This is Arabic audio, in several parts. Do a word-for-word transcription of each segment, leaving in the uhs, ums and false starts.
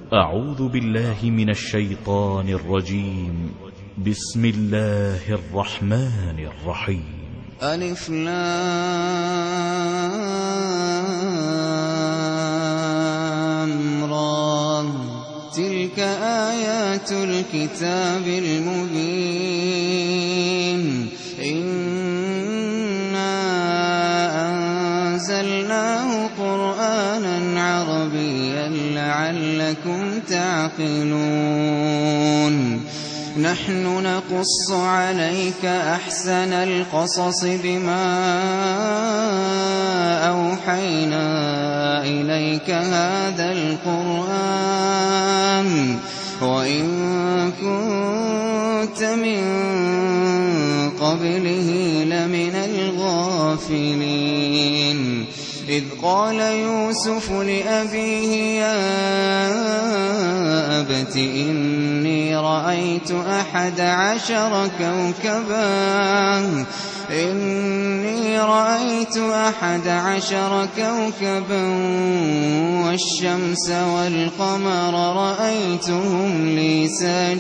أعوذ بالله من الشيطان الرجيم. بسم الله الرحمن الرحيم. ألف لام را تلك آيات الكتاب المبين إنا أنزلناه قرآنا عربيا لعلكم تعقلون نحن نقص عليك أحسن القصص بما أوحينا إليك هذا القرآن وإن كنت من قبله لمن الغافلين إذ قال يوسف لأبيه يا أبت إني رأيت أحد عشر كوكبا إني رأيت أحد عشر كوكبا والشمس والقمر رأيتهم لي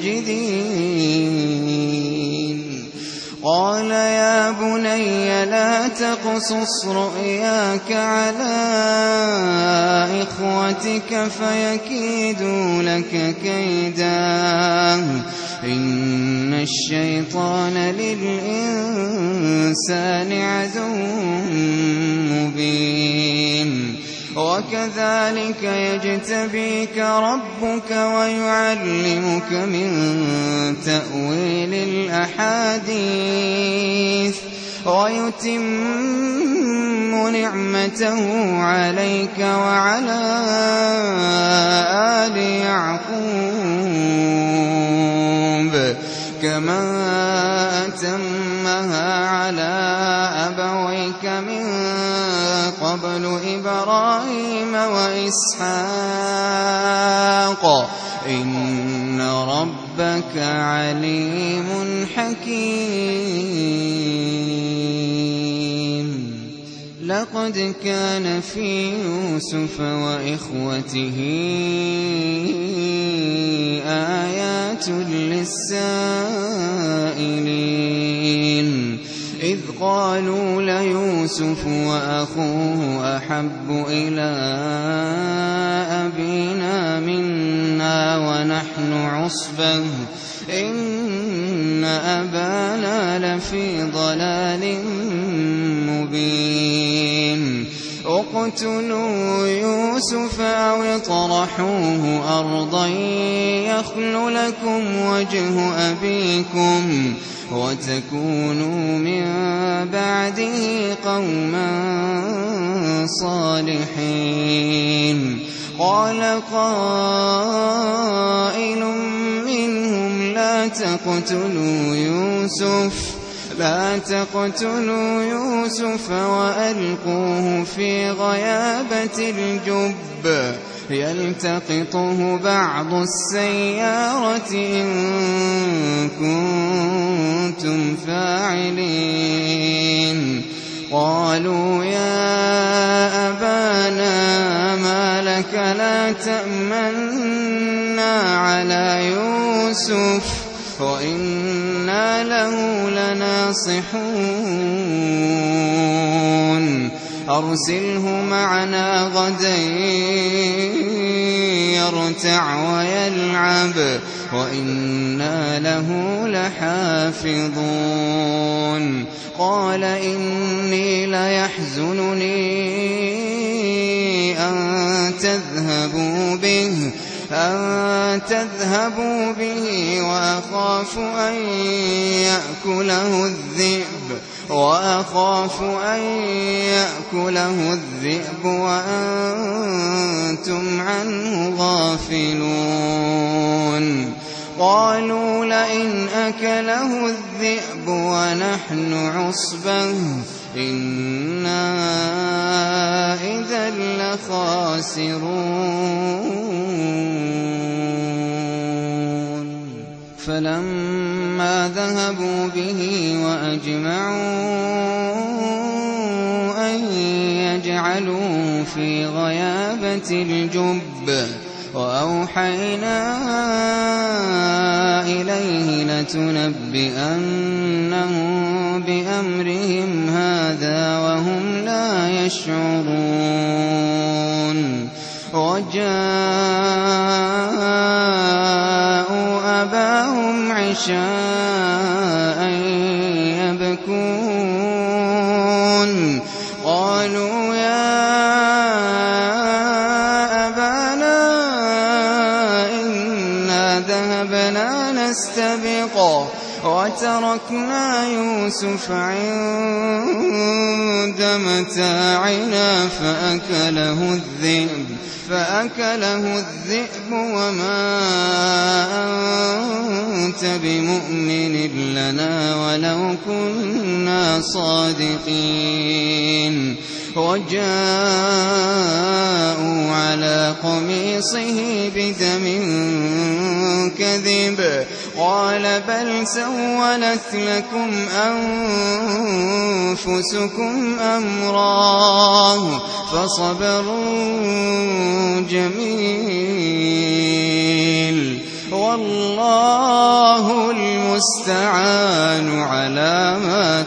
ساجدين قال يا بني لا تقصص رؤياك على إخوتك فيكيدوا لك كيدا إن الشيطان للإنسان عدو مبين وكذلك يجتبيك ربك ويعلمك من تأويل الأحاديث ويتم نعمته عليك وعلى آل يعقوب كما أتمها على أبويك من قبل إبراهيم وإسحاق إن ربك عليم حكيم لقد كان في يوسف وإخوته آيات للسائلين إذ قالوا ليوسف وأخوه أحب إلى أبينا منا ونحن عصبة إن أبانا لفي ضلال مبين اقتلوا يوسف أو اطرحوه أرضا يخل لكم وجه أبيكم وتكونوا من بعده قوما صالحين قال قائل منهم لا تقتلوا يوسف لا تقتلوا يوسف وألقوه في غيابة الجب يلتقطه بعض السيارة إن كنتم فاعلين قالوا يا أبانا ما لك لا تأمنا على يوسف وإنا له لناصحون أرسله معنا غدا يرتع ويلعب وإنا له لحافظون قال إني ليحزنني أن تذهبوا به أن تذهبوا به وأخاف أن يأكله الذئب وأخاف أن يأكله الذئب وأنتم عنه غافلون قالوا لئن أكله الذئب ونحن عصبة إنا إذا لخاسرون فلما ذهبوا به وأجمعوا أن يجعلوا في غيابة الجب وأوحينا إليه لتنبئنهم بأمرهم هذا وهم لا يشعرون وجاءوا أباهم عشاء يبكون قالوا يا أبانا إنا ذهبنا نستبق وتركنا يوسف عند متاعنا فأكله الذئب فأكله الذئب وما أنت بمؤمن لنا ولو كنا صادقين وجاءوا على قميصه بدم كذب قال بل سولت لكم أنفسكم أمرا فصبر جميل والله المستعان على ما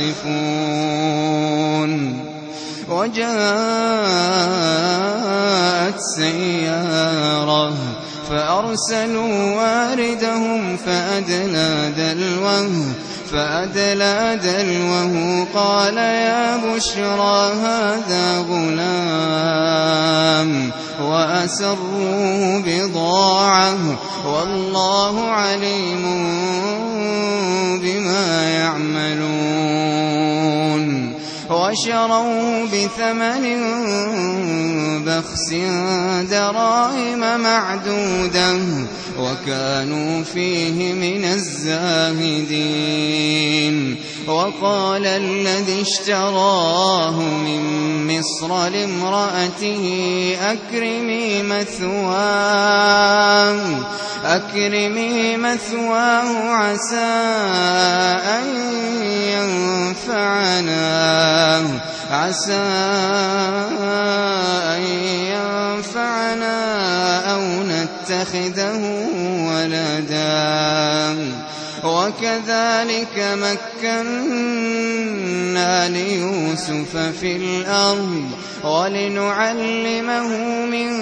تصفون وجاءت سيارة فأرسلوا واردهم فأدلى دلوه فأدلى دلوه قال يا بشرى هذا غلام وأسروا بضاعة والله عليم بما يعملون وشروه بثمن بخس دراهم معدودة وكانوا فيه من الزاهدين وقال الذي اشتراه من مصر لامرأته أكرمي مثواه أكرمي مثواه عسى أن ينفعنا عسى أن ينفعنا أو نتخذه ولدا وكذلك مكنا ليوسف في الأرض ولنعلمه من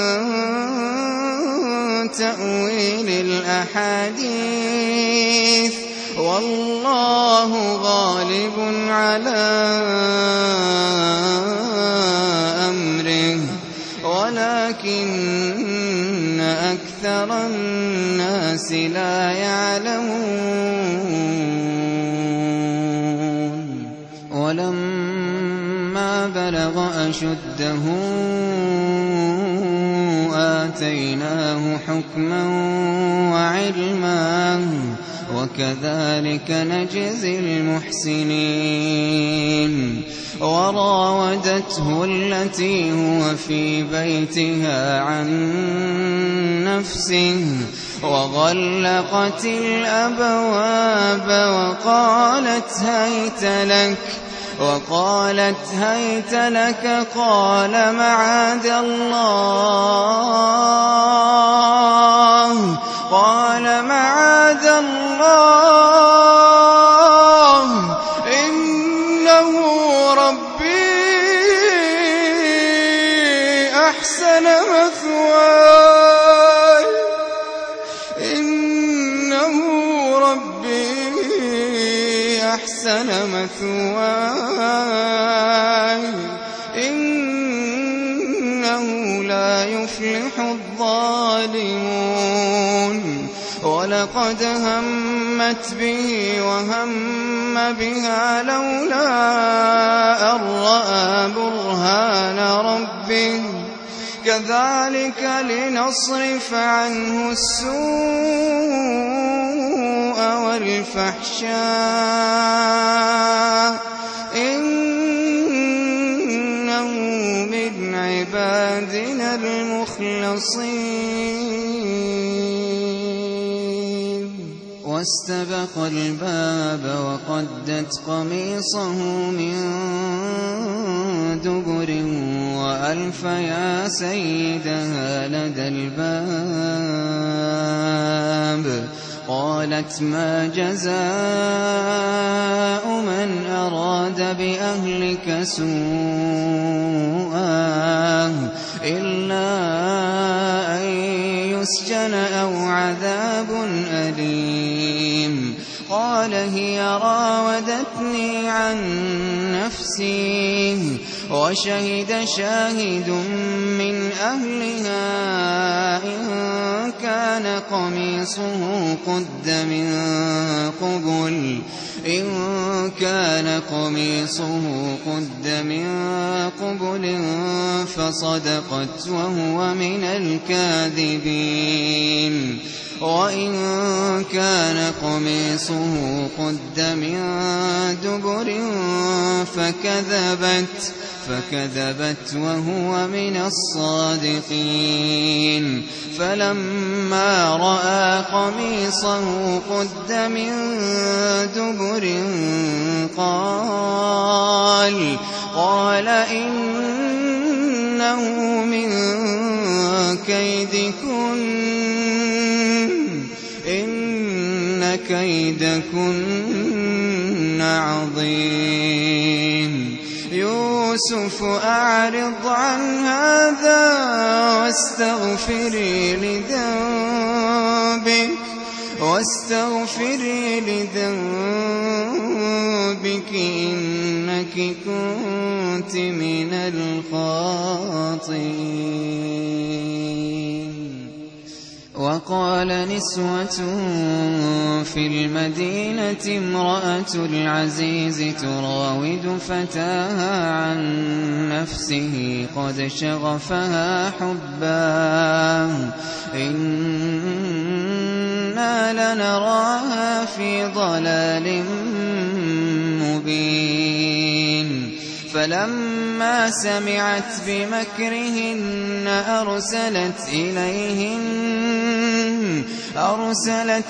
تأويل الأحاديث والله غالب على أمره ولكن أكثر الناس لا يعلمون ولما بلغ أشده آتيناه حكما وعلما وكذلك نجزي المحسنين وراودته التي هو في بيتها عن نفسه وغلقت الأبواب وقالت هيت لك وقالت هيت لك قال معاذ الله قال معاذ الله إنه ربي أحسن مثواي إنه ربي أحسن مثواي إنه لا يفلح الظالمون ولقد همت به وهم بها لولا أن رأى برهان ربه كذلك لنصرف عنه السوء والفحشاء إنه من عبادنا المخلصين واستبق الباب وقدت قميصه من دبر وألف يا سيدها لدى الباب. قالت ما جزاء من أراد بأهلك سوءا إلا أن يسجن أو عذاب أليم. قال هي راودتني عن نفسي وشهد شاهد من أهلها إن كان قميصه قد من قبل إن كان قميصه قد من قبل فصدقت وهو من الكاذبين وإن كان قميصه قد من دبر فكذبت فكذبت وهو من الصادقين. فلما رأى قميصه قد من دبر قال قال إنه من كيدكن إن كيدكن عظيم. يوسف أعرض عن هذا واستغفري لذنبك واستغفري لذنبك إنك كنت من الخاطئين. وقال نسوة في المدينة امرأة العزيز تراود فتاها عن نفسه قد شغفها حبا إنا لنراها في ضلال مبين. فلما سمعت بمكرهن أرسلت إليهن أرسلت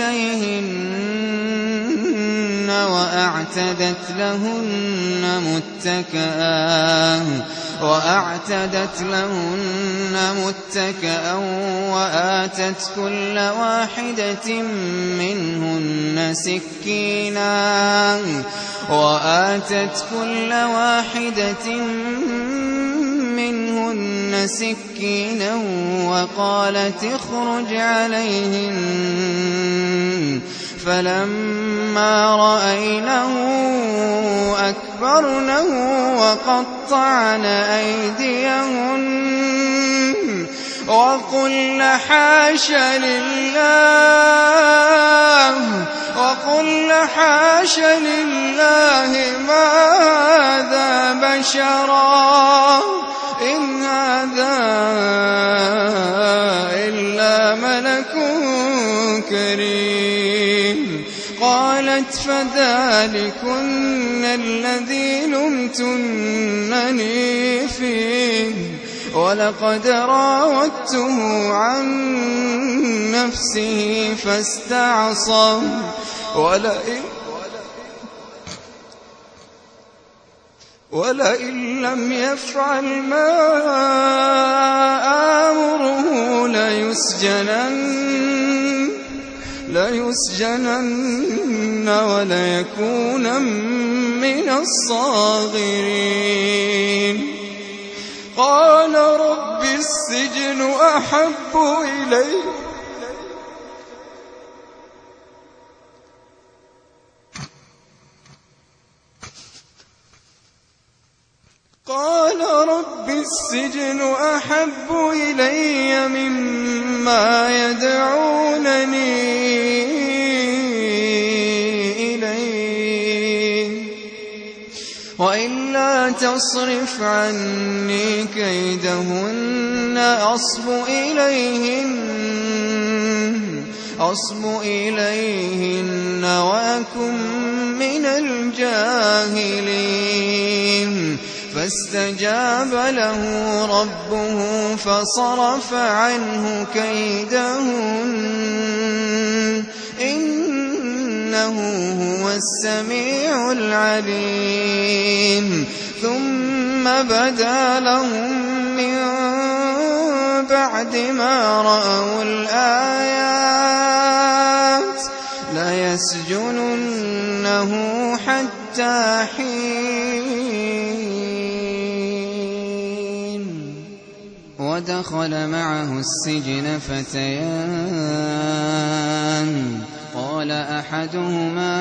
إليهن وأعتدت لهن متكئا وأعتدت لهن متكئا وآتت كل واحدة منهن سكينا وآتت كل واحدة منهن سكينا وقالت اخرج عليهن. فلما رأينه أكبرنه وقطعن أيديهن وقلن حاش لله وقلن حاش لله ما هذا بشرا إن هذا إلا ملك كريم. قالت فذلكن الذي لمتنني فيه ولقد راودته عن نفسه فاستعصم ولئن ولئن لم يفعل ما آمره ليسجنن ليسجنن وليكون من الصاغرين. قال رب السجن أحب إلي قال رب السجن أحب إلي مما يدعونني إليه وإلا تصرف عني كيدهن أصب إليهن أصب إليهن وأكن من الجاهلين. فاستجاب له ربه فصرف عنه كيدهن إنه هو السميع العليم. ثم ثم بدا لهم من بعد ما رأوا الآيات ليسجننه حتى حين. ودخل معه السجن فتيان قال أحدهما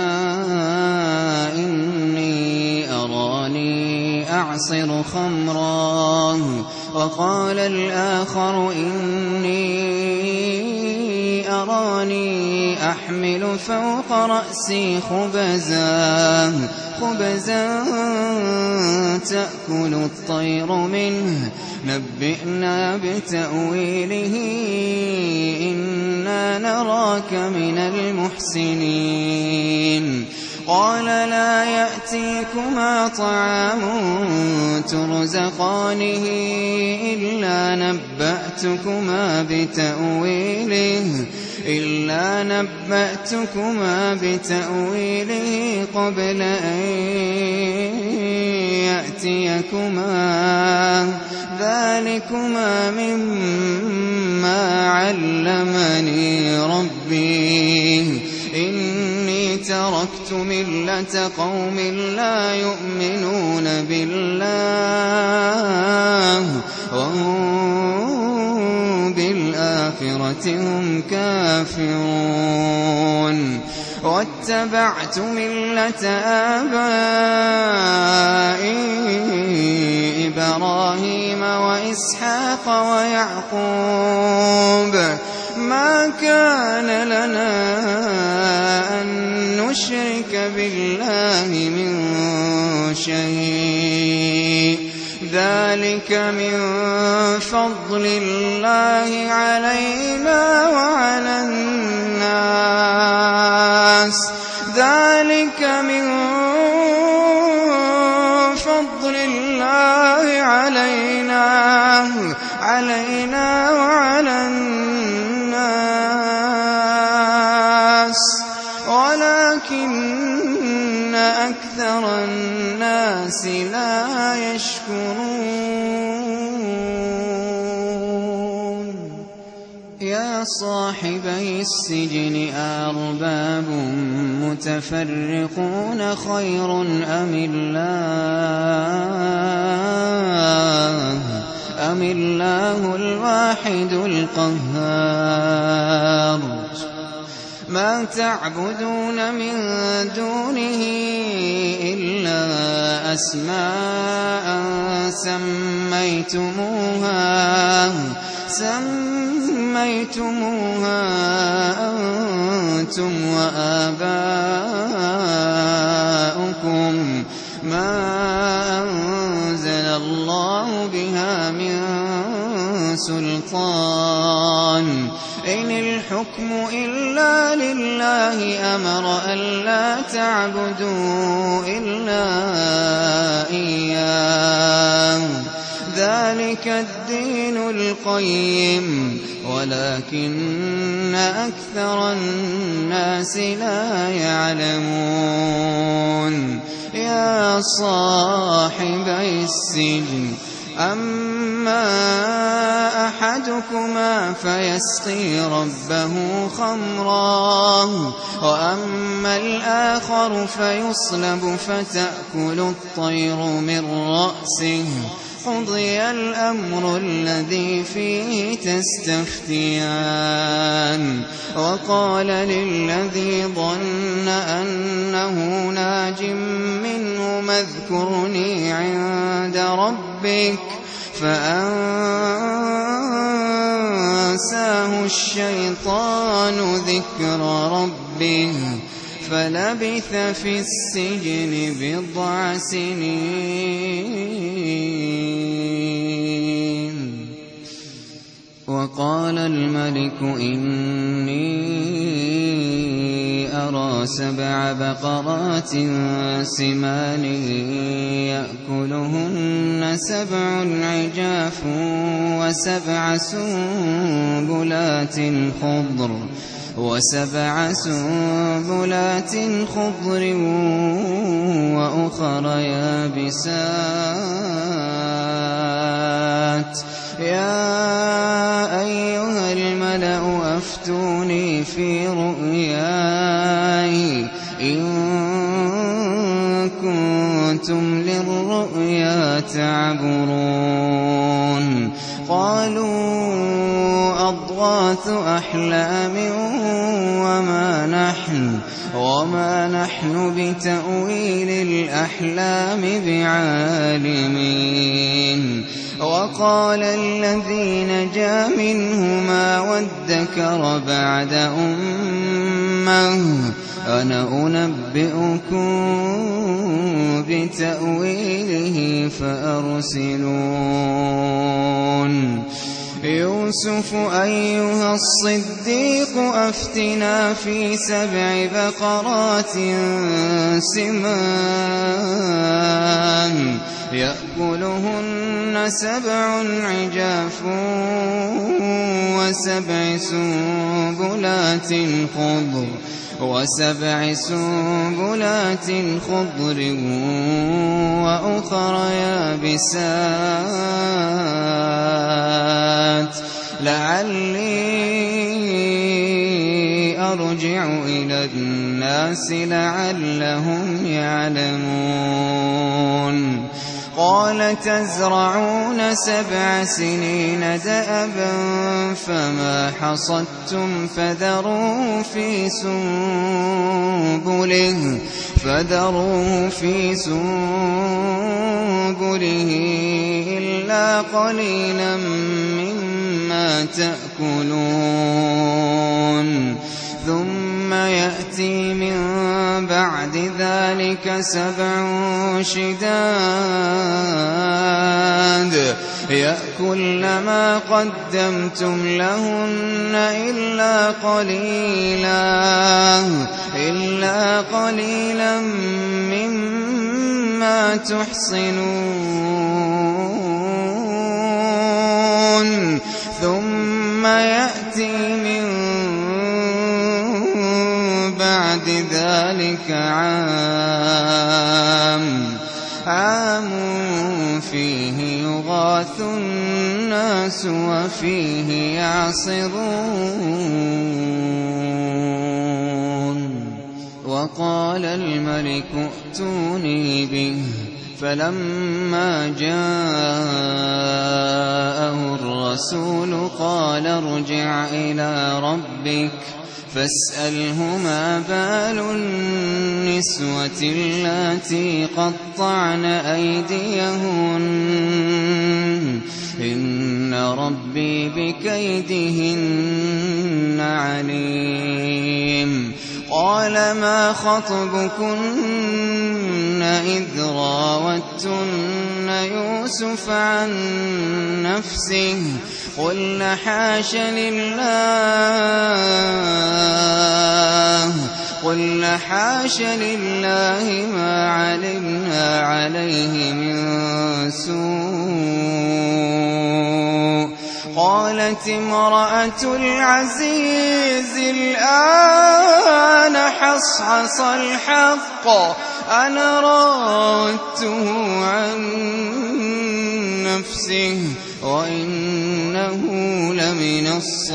إني أراني أعصر خمرا وقال الآخر إني أراني أحمل فوق رأسي خبزا خبزا تأكل الطير منه نبئنا بتأويله إنا نراك من المحسنين. قال لا يأتيكما طعام ترزقانه إلا نبأتكما بتأويله إلا نبأتكما بتأويله قبل أن يأتيكما ذلكما مما علمني ربي إني تركت ملة قوم لا يؤمنون بالله وهم بالآخرة هم كافرون واتبعت ملة آبائي إبراهيم وإسحاق ويعقوب ما كان لنا أن نشرك بالله من شيء ذلك من فضل الله علينا وعلى الناس ذلك من فضل الله علينا علينا وعلى الناس ولكن أكثر الناس لا يشكرون. يا صاحبي السجن أرباب متفرقون خير أم الله أم الله الواحد القهار. ما تعبدون من دونه إلا أسماء سميتموها سميتموها أنتم وآباؤكم ما أنزل الله بها من سلطان إن الحكم إلا لله أمر ألا تعبدوا إلا إياه ذلك الدين القيم ولكن أكثر الناس لا يعلمون. يا صاحبي السجن أما أحدكما فيسقي ربه خمرا وأما الآخر فيصلب فتأكل الطير من رأسه قضي الأمر الذي فيه تستفتيان. وقال للذي ظن أنه ناج منه اذكرني عند ربك فأنساه الشيطان ذكر ربه فلبث في السجن بضع سنين. وقال الملك إني أرى وسبع بقرات سمان يأكلهن سبع عجاف وسبع سنبلات خضر وسبع سنبلات خضر وأخر يابسات يا أيها الملأ أفتوني في رؤياي إن كنتم للرؤيا تعبرون قالوا أضغاث أحلام وما نحن وما نحن بتأويل الأحلام بعالمين وقال الذي نجا منهما وادكر بعد أمة أنا أنبئكم بتأويله فأرسلون يوسف أيها الصديق أفتنا في سبع بقرات سمان يأكلهن سبع عجاف وسبع سنبلات خضر وسبع سنبلات خضر وأخر يابسات لعلي أرجع إلى الناس لعلهم يعلمون قال تزرعون سبع سنين دأبا فما حصدتم فذروه في سنبله فذروه في سنبله إلا قليلا مما تأكلون ثم يأتي من بعد ذلك سبع شداد يأكل ما قدمتم لهن إلا قليلا إلا قليلا مما تحصنون ثم يأتي من بعد ذلك عام عام فيه يغاث الناس وفيه يعصرون وقال الملك ائتوني به فلما جاءه الرسول قال ارجع إلى ربك فاسأله ما بال النسوة اللاتي قطعن أيديهن إن ربي بكيدهن عليم قال ما خطبكن إذ راوتن يوسف عن نفسه قلن حاش لله قلن حاش لله ما علمنا عليه من سوء قالت امرأة العزيز الآن حصحص الحق أنا راودته عن نفسه وإنه لمن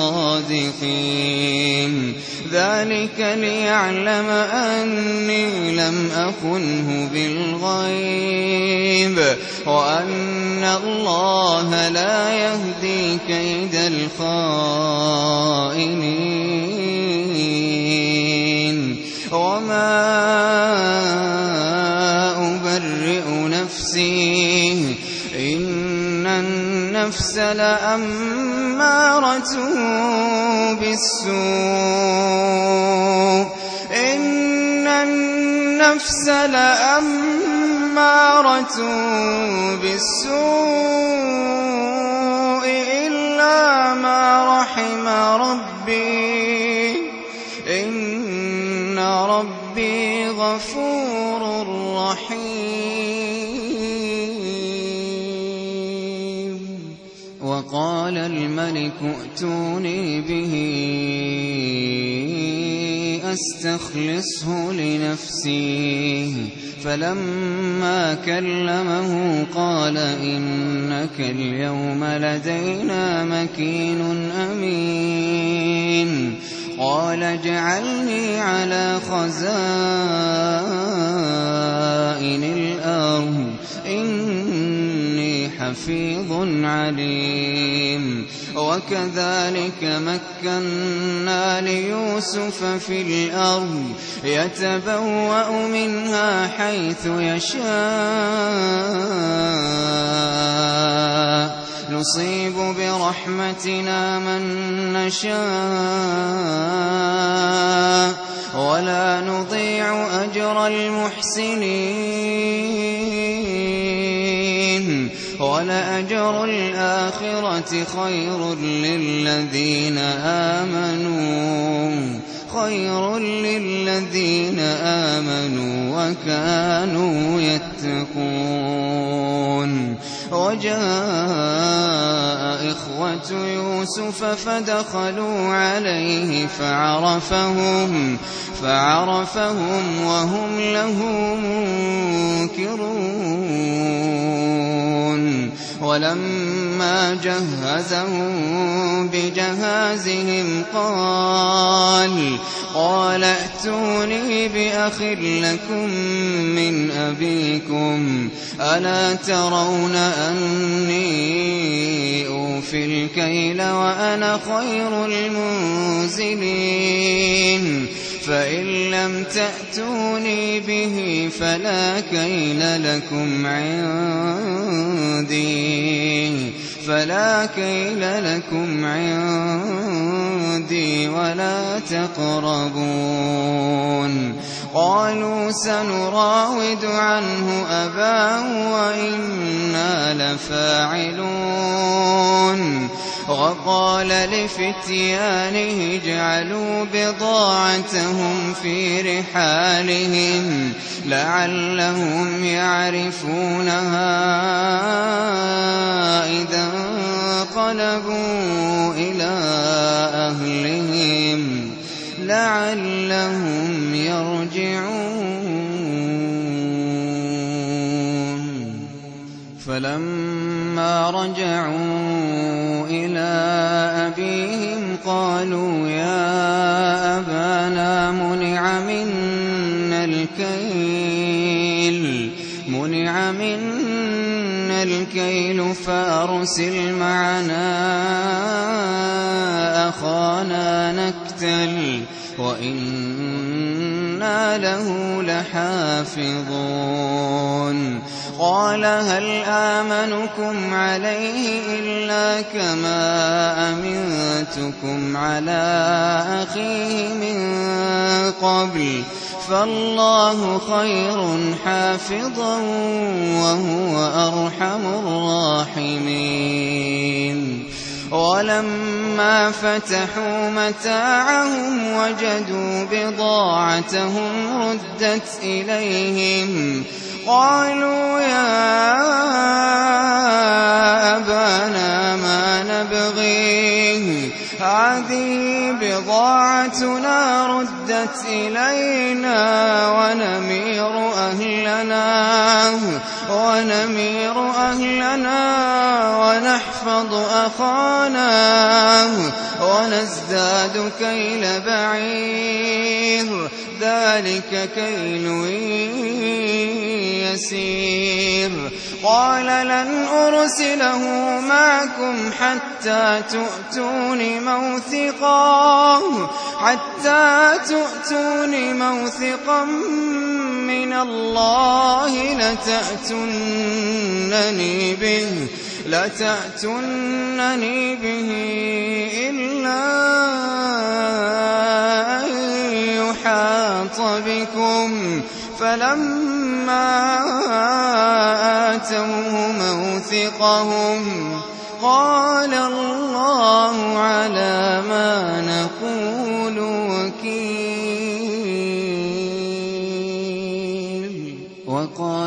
الصادقين ذلك ليعلم أني لم أخنه بالغيب وأن الله لا يهدي كيد الخائنين وما أبرئ نفسي إن النفس لأمارة بالسوء إن النفس لأمارة بالسوء إلا ما رحم ربي إن ربي غفور رحيم. وقال الملك ائتوني به أستخلصه لنفسي. فلما كلمه قال إنك اليوم لدينا مكين أمين. قال اجعلني على خزائن الأرض إني حفيظ عليم. وكذلك مكنا ليوسف في الأرض يتبوأ منها حيث يشاء نصيب برحمتنا من نشاء ولا نضيع أجر المحسنين. ولأجر الآخرة خير للذين آمنوا خير للذين آمنوا وكانوا يتقون. وجاء إخوة يوسف فدخلوا عليه فعرفهم فعرفهم وهم له منكرون. ولما جهزهم بجهازهم قال قال ائتوني بأخ لكم من أبيكم ألا ترون أني أوفي الكيل وأنا خير المنزلين. فإن لم تأتوني به فلا كيل لكم عندي فلا كيل لكم عندي ولا تقربون. قالوا سنراود عنه أباه وإنا لفاعلون. وقال لفتيانه اجعلوا بضاعتهم في رحالهم لعلهم يعرفونها إذا انقلبوا إلى أهلهم لعلهم يرجعون. فلما رجعوا إلى أبيهم قالوا يا أبانا منع منا الكيل منع منا الكيل فأرسل معنا أخانا نكتل وإنا له لحافظون. قال هل آمنكم عليه إلا كما أمنتكم على أخيه من قبل فالله خير حافظا وهو أرحم الراحمين. ولما فتحوا متاعهم وجدوا بضاعتهم ردت إليهم قالوا يا أبانا ما نبغيه هذه بضاعتنا ردت إلينا ونمير أهلنا ونمير أهلنا ونحفظ أخانا ونزداد كيل بعير ذلك كيل يسير. قال لن أرسله معكم حتى تؤتون موثقا حتى تؤتون موثقا من الله لتأتونني به لتأتونني به إلا أن يحاط بكم. فلما آتوه موثقهم قال الله على ما نقول وكيل.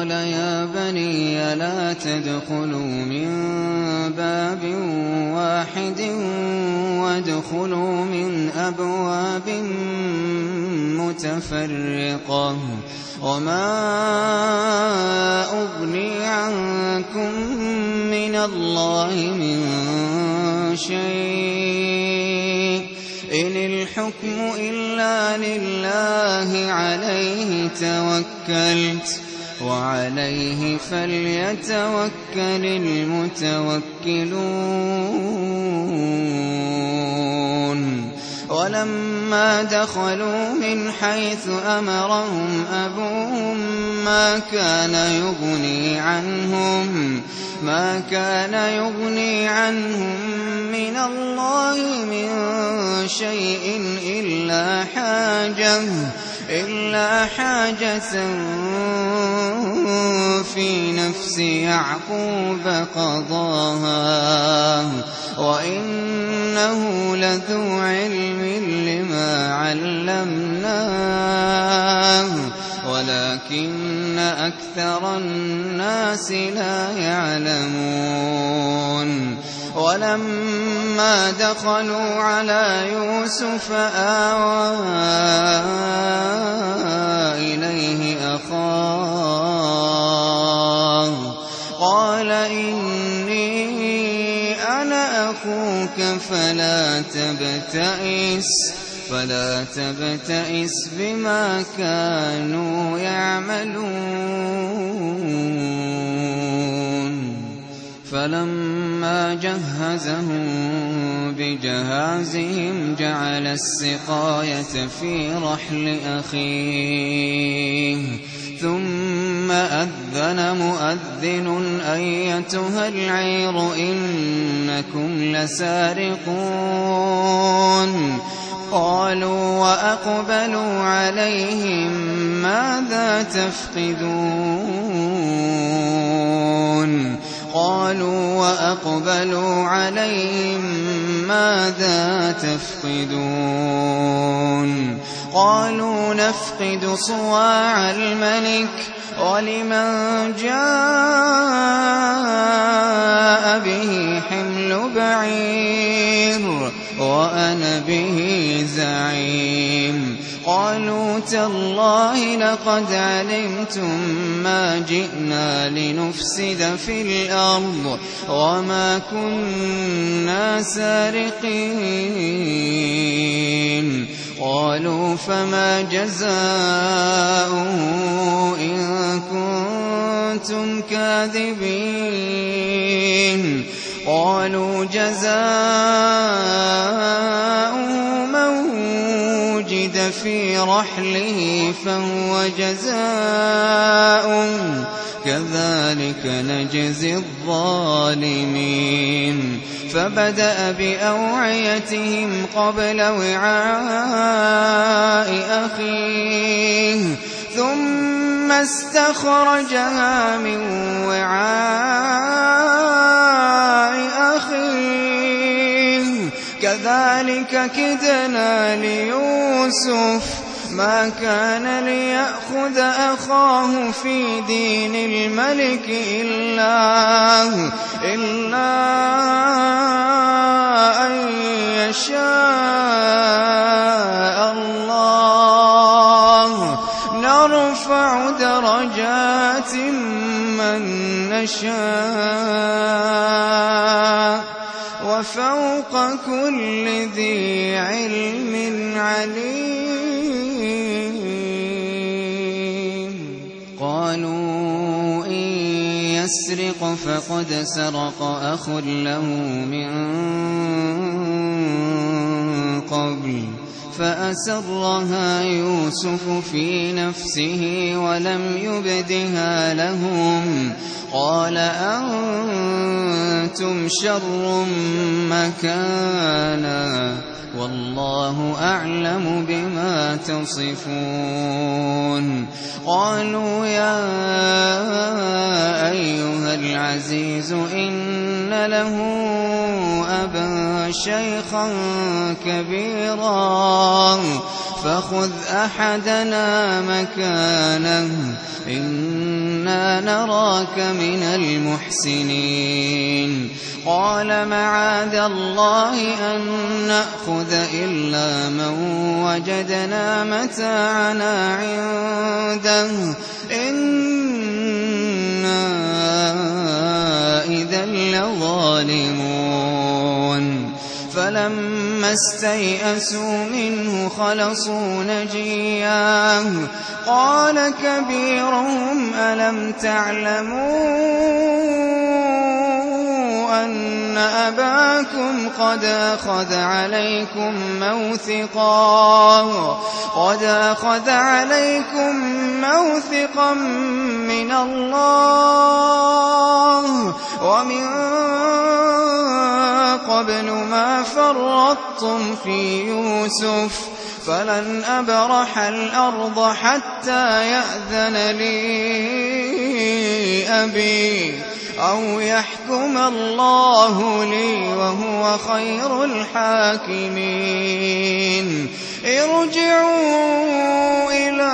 قال يا بني لا تدخلوا من باب واحد وادخلوا من أبواب متفرقة وما أغني عنكم من الله من شيء إن الحكم إلا لله عليه توكلت وعليه فليتوكل المتوكلون ولما دخلوا من حيث أمرهم أبوهم ما كان يغني عنهم ما كان يغني عنهم من الله من شيء إلا حاجة إلا حاجة في نفس يعقوب قضاها وإنه لذو علم لما علمناه ولكن أكثر الناس لا يعلمون ولما دخلوا على يوسف آوى إليه أخاه قال إني أنا أخوك فلا تبتئس فلا تبتئس بما كانوا يعملون فلما جهزهم بجهازهم جعل السقاية في رحل أخيه ثم أذن مؤذن أيتها العير إنكم لسارقون قالوا وأقبلوا عليهم ماذا تفقدون قالوا وأقبلوا عليهم ماذا تفقدون قالوا نفقد صواع الملك ولمن جاء به حمل بعير وأنا به زعيم قالوا تالله لقد علمتم ما جئنا لنفسد في الأرض وما كنا سارقين قالوا فما جزاؤه إن كنتم كاذبين قالوا جزاؤه من وجد في رحله فهو جزاؤه كذلك نجزي الظالمين فبدأ بأوعيتهم قبل وعاء أخيه ثم استخرجها من وعاء أخيه كذلك كدنا ليوسف ما كان ليأخذ أخاه في دين الملك إلا, إلا أن يشاء الله نرفع درجات من نشاء وفوق كل ذي علم عليم قالوا إن يسرق فقد سرق أخ له من قبل فأسرها يوسف في نفسه ولم يبدها لهم قال أنتم شر مكانا والله أعلم بما تصفون قالوا يا أيها العزيز إن له أبا شيخا كبيرا فخذ أحدنا مكانه إنا نراك من المحسنين قال معاذ الله أن نأخذ إلا من وجدنا متاعنا عنده إنا إذا لظالمون فلما استيئسوا منه خلصوا نجياه قال كبيرهم ألم تعلموا أن أباكم قد أخذ عليكم موثقا قد أخذ عليكم موثقا من الله ومن قبل ما فرطتم في يوسف فلن أبرح الأرض حتى يأذن لي أبي أو يحكم الله لي وهو خير الحاكمين ارجعوا إلى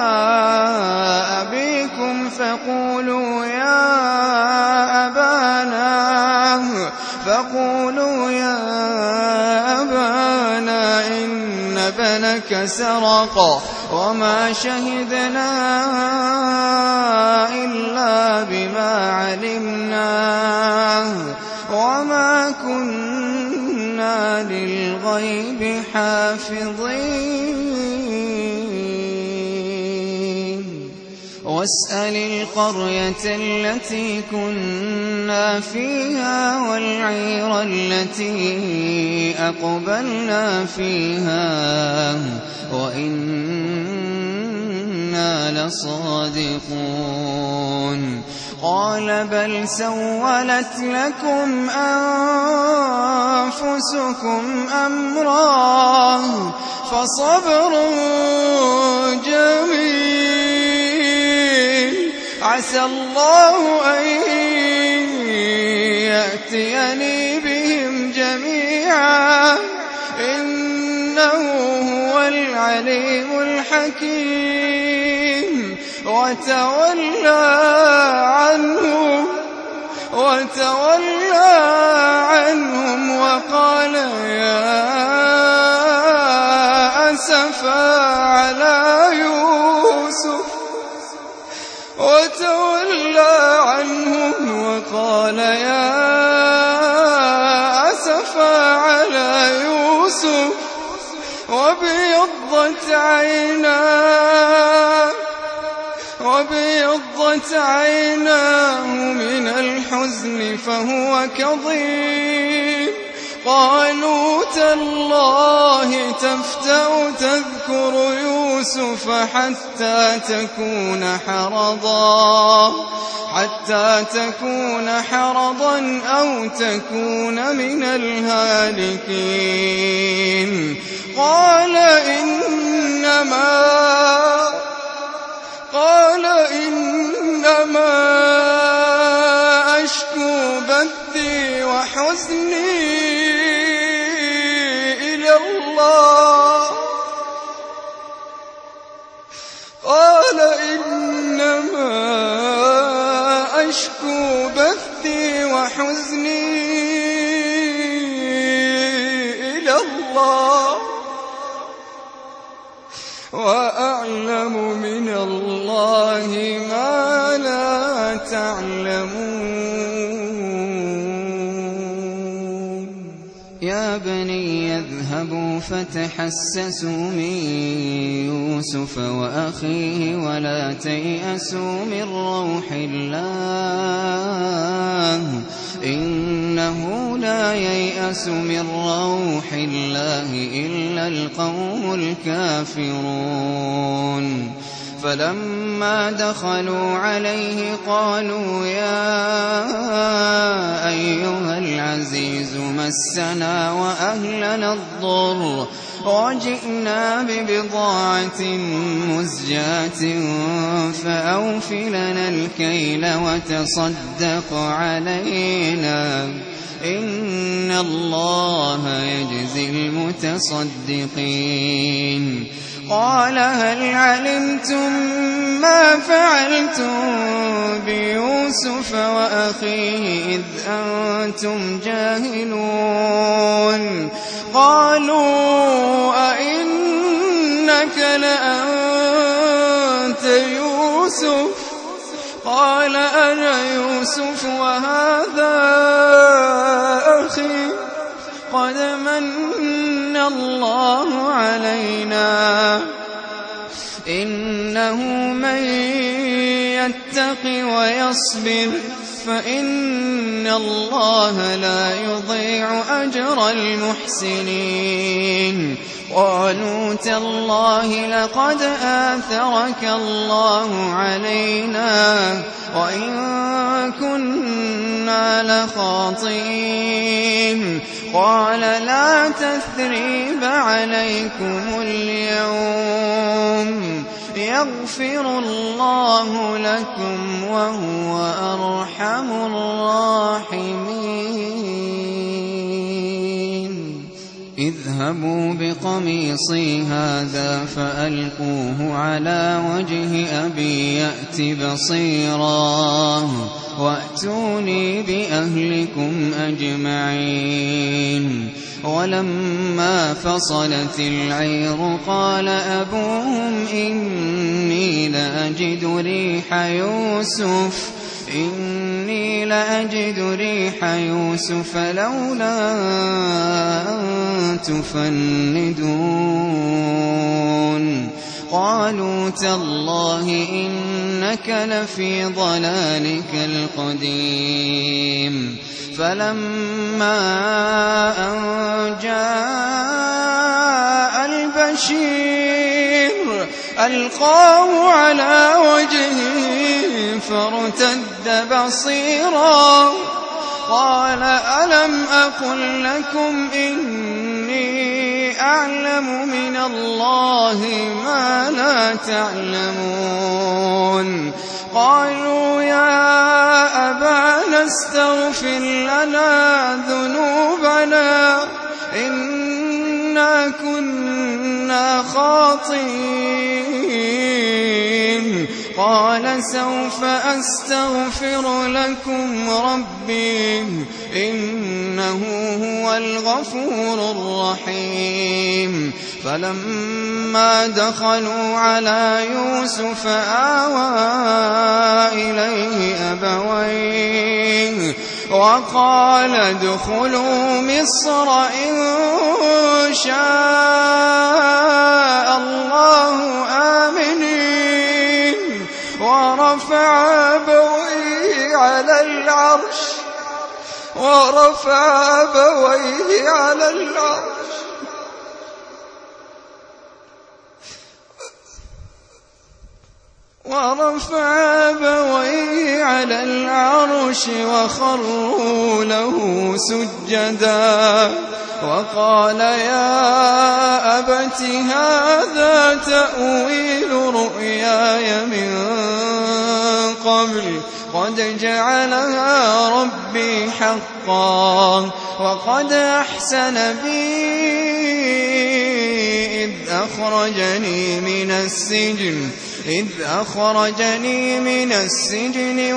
أبيكم فقولوا يا أبانا فقولوا يا أبانا إن ابنك سرق وما شهدنا إلا بما علمنا وما كنا للغيب حافظين واسأل القرية التي كنا فيها والعير التي أقبلنا فيها وإنا لصادقون قال بل سولت لكم أنفسكم أمرا فصبر جميل عسى الله أن يأتيني بهم جميعا إنه هو العليم الحكيم وتولى عنهم وتولى عنهم وقال يا أسفا على يوسف وتولى عنهم وقال يا أسفا على يوسف وابيضت عيناه وابيضت عيناه من الحزن فهو كظيم قالوا تالله تفتأ تذكر يوسف حتى تكون حرضا حتى تكون حرضا أو تكون من الهالكين قال إنما قال إنما أشكو بثي وحزني إلى الله قال إنما أشكو بثي وحزني إلى الله وأعلم من الله ما لا تعلمون يا بني يذهبوا فتحسسوا من يوسف وأخيه ولا تيأسوا من روح الله إنه لا ييأس من روح الله إلا القوم الكافرون فلما دخلوا عليه قالوا يا أيها العزيز مسنا وأهلنا الضر وجئنا ببضاعة مزجاة فأوف لنا الكيل وتصدق علينا إن الله يجزي المتصدقين قال هل علمتم ما فعلتم بيوسف وأخيه إذ أنتم جاهلون قالوا أئنك لأنت يوسف قال أنا يوسف وهذا أخي قد من الله علينا إنه من يتق ويصبر فإن الله لا يضيع أجر المحسنين قالوا تالله لقد آثرك الله علينا وإن كنا لخاطئين قال لا تثريب عليكم اليوم يغفر الله لكم وهو أرحم الراحمين اذهبوا بقميصي هذا فألقوه على وجه أبي يأت بصيرا وأتوني بأهلكم أجمعين ولما فصلت العير قال أبوهم إني لأجد ريح يوسف إني لأجد ريح يوسف لولا أن تفندون قالوا تالله إنك لفي ضلالك القديم فلما أن جاء البشير ألقاه على وجهه فارتد بصيرا قال ألم أقل لكم إني أعلم من الله ما لا تعلمون قالوا يا أبانا استغفر لنا ذنوبنا إنا كنا خاطئين قال سوف أستغفر لكم ربي إنه هو الغفور الرحيم فلما دخلوا على يوسف آوى إليه أبويه وقال ادخلوا مصر إن شاء الله آمنين ورفع أبويه على العرش ورفع أبويه على العرش ورفع أبويه على العرش وخروا له سجدا وقال يا أبت هذا تأويل رؤياي من قبل قد جعلها ربي حقا وقد أحسن بي إذ أخرجني من السجن إذ أخرجني من السجن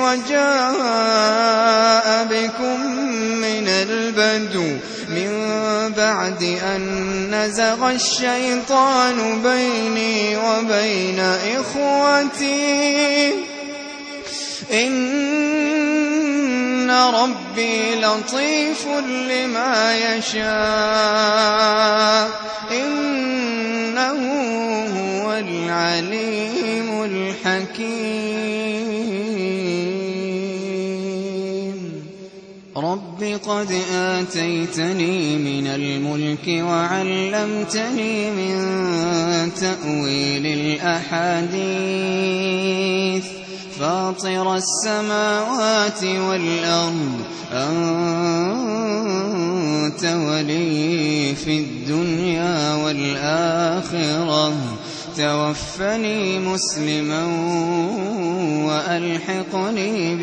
وجاء بكم من البدو من بعد أن نزغ الشيطان بيني وبين إخوتي إن ربي لطيف لما يشاء إنه هو العليم الحكيم رب قد آتيتني من الملك وعلمتني من تأويل الأحاديث فاطر السماوات والأرض أنت أنت ولي في الدنيا والآخرة توفني مسلما وألحقني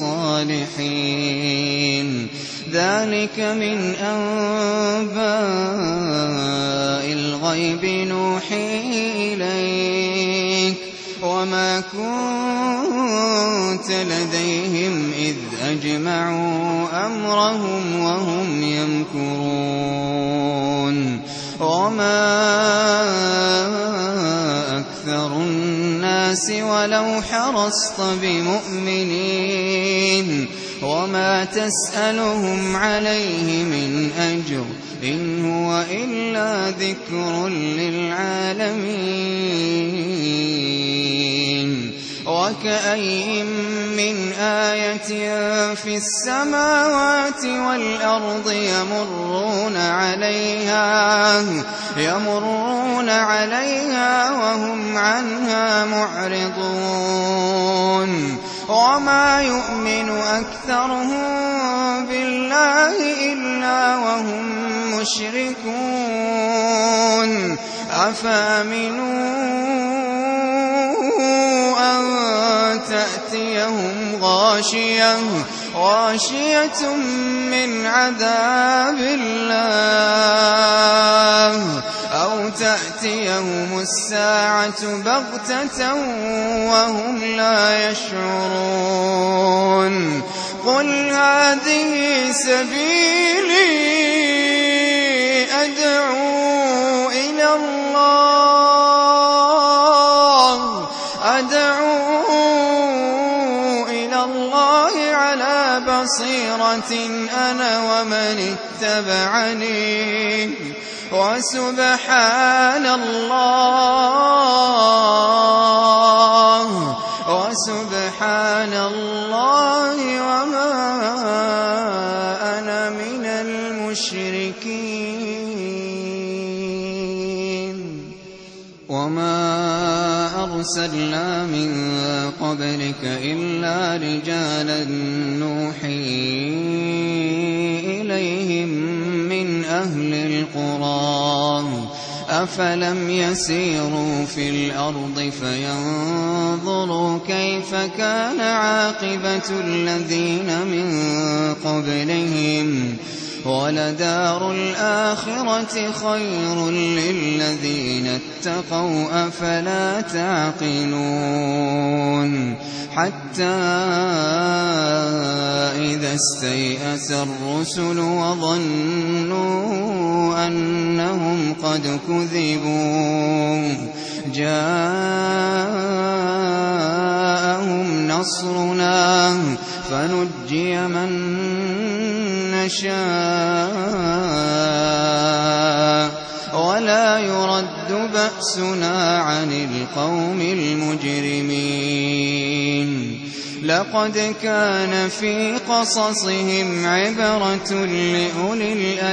بالصالحين ذلك من أنباء الغيب نوحيه إليك وما كنت لديهم إذ أجمعوا أمرهم وهم يمكرون وما أكثر الناس ولو حرصت بمؤمنين وما تسألهم عليه من أجر إن هو إلا ذكر للعالمين وكأين من آية في السماوات والأرض يمرون عليها يمرون عليها وهم عنها معرضون وما يؤمن أكثرهم بالله إلا وهم مشركون أفامنوا أن تأتيهم غاشية غاشية من عذاب الله أو تأتيهم الساعة بغتة وهم لا يشعرون قل هذه سبيلي أدعو إلى الله أدعو إلى الله على بصيرة أنا ومن اتبعني وسبحان الله وسبحان الله وما أنا من المشركين وما أرسلنا من قبلك إلا رجالا نوحي إليهم من أهل القرى أفلم يسيروا في الأرض فينظروا كيف كان عاقبة الذين من قبلهم ولدار الآخرة خير للذين اتقوا أفلا تعقلون حتى إذا استيأس الرسل وظنوا أنهم قد كذبوا جاءهم نصرنا فنجي من نشاء ولا يرد بأسنا عن القوم المجرمين لقد كان في قصصهم عبرة لأولي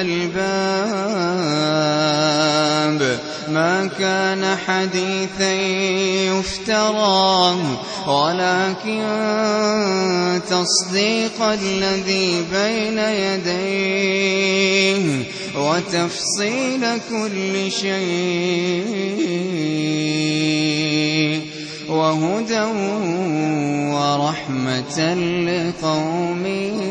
الألباب ما كان حديثا يفترى ولكن تصديق الذي بين يديه وتفصيل كل شيء وهدى ورحمة لقوم